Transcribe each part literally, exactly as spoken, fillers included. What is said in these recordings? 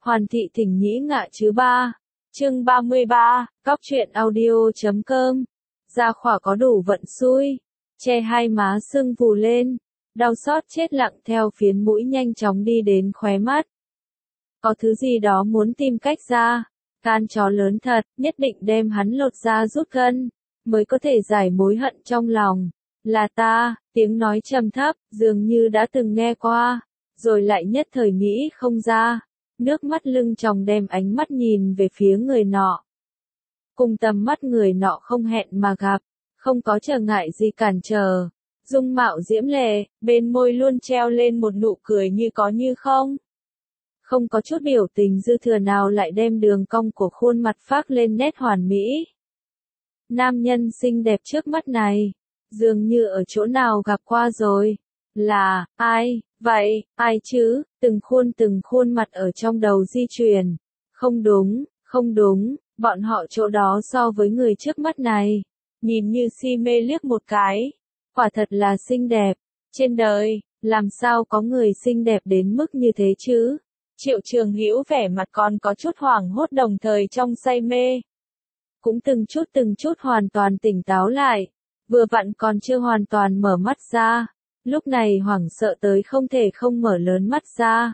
Hoàn thị thỉnh nhĩ ngạ chứ ba. Chương ba mươi ba, cóc truyện audio chấm com. Gia khỏa có đủ vận xui, che hai má sưng vù lên, đau xót chết lặng theo phiến mũi nhanh chóng đi đến khóe mắt. Có thứ gì đó muốn tìm cách ra, can chó lớn thật, nhất định đem hắn lột ra rút gân, mới có thể giải mối hận trong lòng. Là ta, tiếng nói trầm thấp, dường như đã từng nghe qua, rồi lại nhất thời nghĩ không ra. Nước mắt lưng tròng đem ánh mắt nhìn về phía người nọ. Cùng tầm mắt người nọ không hẹn mà gặp, không có trở ngại gì cản trở. Dung mạo diễm lệ, bên môi luôn treo lên một nụ cười như có như không. Không có chút biểu tình dư thừa nào lại đem đường cong của khuôn mặt phác lên nét hoàn mỹ. Nam nhân xinh đẹp trước mắt này, dường như ở chỗ nào gặp qua rồi. Là, ai, vậy, ai chứ, từng khuôn từng khuôn mặt ở trong đầu di chuyển. Không đúng, không đúng, bọn họ chỗ đó so với người trước mắt này. Nhìn như si mê liếc một cái. Quả thật là xinh đẹp. Trên đời, làm sao có người xinh đẹp đến mức như thế chứ? Triệu Trường Hữu vẻ mặt còn có chút hoảng hốt đồng thời trong say mê. Cũng từng chút từng chút hoàn toàn tỉnh táo lại. Vừa vặn còn chưa hoàn toàn mở mắt ra. Lúc này hoảng sợ tới không thể không mở lớn mắt ra.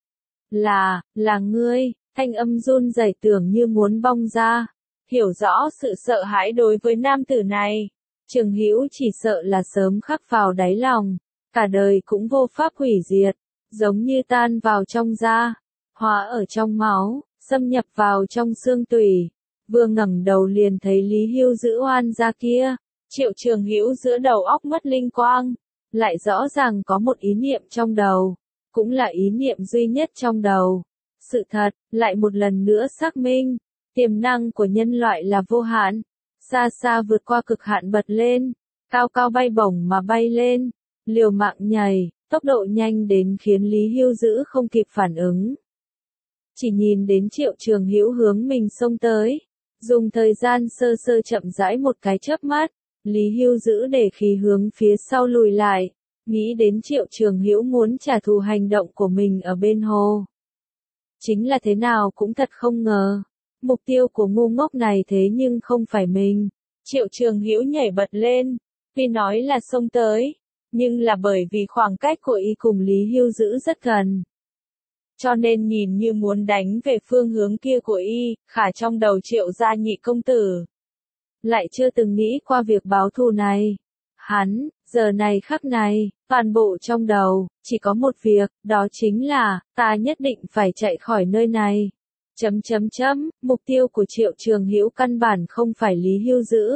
Là, là ngươi, thanh âm run rẩy tưởng như muốn bong ra. Hiểu rõ sự sợ hãi đối với nam tử này. Trường Hữu chỉ sợ là sớm khắc vào đáy lòng. Cả đời cũng vô pháp hủy diệt. Giống như tan vào trong da. Hóa ở trong máu, xâm nhập vào trong xương tủy. Vừa ngẩng đầu liền thấy Lý Hưu giữ oan ra kia. Triệu Trường Hữu giữa đầu óc mất linh quang. Lại rõ ràng có một ý niệm trong đầu, cũng là ý niệm duy nhất trong đầu. Sự thật, lại một lần nữa xác minh, tiềm năng của nhân loại là vô hạn, xa xa vượt qua cực hạn bật lên, cao cao bay bổng mà bay lên, liều mạng nhảy, tốc độ nhanh đến khiến Lý Hưu giữ không kịp phản ứng. Chỉ nhìn đến Triệu Trường Hữu hướng mình xông tới, dùng thời gian sơ sơ chậm rãi một cái chớp mắt. Lý Hưu giữ để khí hướng phía sau lùi lại, nghĩ đến Triệu Trường Hữu muốn trả thù hành động của mình ở bên hồ. Chính là thế nào cũng thật không ngờ, mục tiêu của ngu ngốc này thế nhưng không phải mình. Triệu Trường Hữu nhảy bật lên, tuy nói là xông tới, nhưng là bởi vì khoảng cách của y cùng Lý Hưu giữ rất gần. Cho nên nhìn như muốn đánh về phương hướng kia của y, khả trong đầu Triệu gia nhị công tử. Lại chưa từng nghĩ qua việc báo thù này. Hắn, giờ này khắc này, toàn bộ trong đầu, chỉ có một việc, đó chính là, ta nhất định phải chạy khỏi nơi này. Chấm chấm chấm, mục tiêu của Triệu Trường Hữu căn bản không phải Lý Hưu giữ,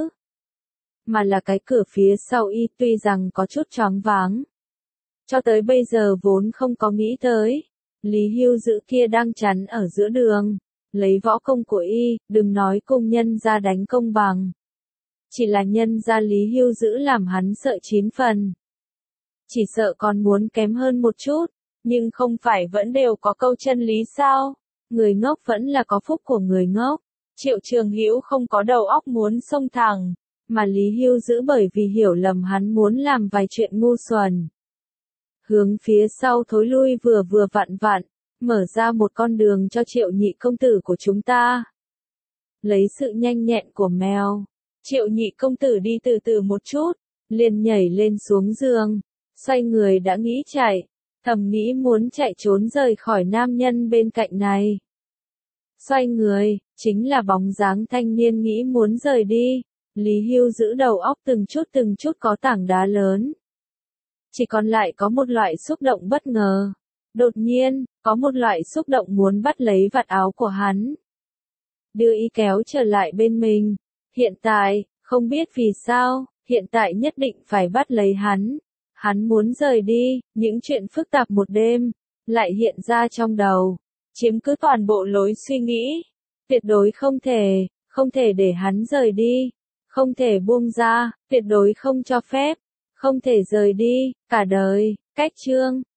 mà là cái cửa phía sau y tuy rằng có chút choáng váng. Cho tới bây giờ vốn không có nghĩ tới, Lý Hưu giữ kia đang chắn ở giữa đường. Lấy võ công của y, đừng nói cùng nhân ra đánh công bằng. Chỉ là nhân ra Lý Hưu giữ làm hắn sợ chín phần. Chỉ sợ còn muốn kém hơn một chút, nhưng không phải vẫn đều có câu chân lý sao? Người ngốc vẫn là có phúc của người ngốc. Triệu Trường Hữu không có đầu óc muốn xông thẳng, mà Lý Hưu giữ bởi vì hiểu lầm hắn muốn làm vài chuyện ngu xuẩn. Hướng phía sau thối lui vừa vừa vặn vặn. Mở ra một con đường cho Triệu nhị công tử của chúng ta. Lấy sự nhanh nhẹn của mèo, Triệu nhị công tử đi từ từ một chút, liền nhảy lên xuống giường, xoay người đã nghĩ chạy, thầm nghĩ muốn chạy trốn rời khỏi nam nhân bên cạnh này. Xoay người, chính là bóng dáng thanh niên nghĩ muốn rời đi. Lý Hưu giữ đầu óc từng chút từng chút có tảng đá lớn. Chỉ còn lại có một loại xúc động bất ngờ. Đột nhiên, có một loại xúc động muốn bắt lấy vạt áo của hắn. Đưa y kéo trở lại bên mình. Hiện tại, không biết vì sao, hiện tại nhất định phải bắt lấy hắn. Hắn muốn rời đi, những chuyện phức tạp một đêm, lại hiện ra trong đầu. Chiếm cứ toàn bộ lối suy nghĩ. Tuyệt đối không thể, không thể để hắn rời đi. Không thể buông ra, tuyệt đối không cho phép. Không thể rời đi, cả đời. Cách chương.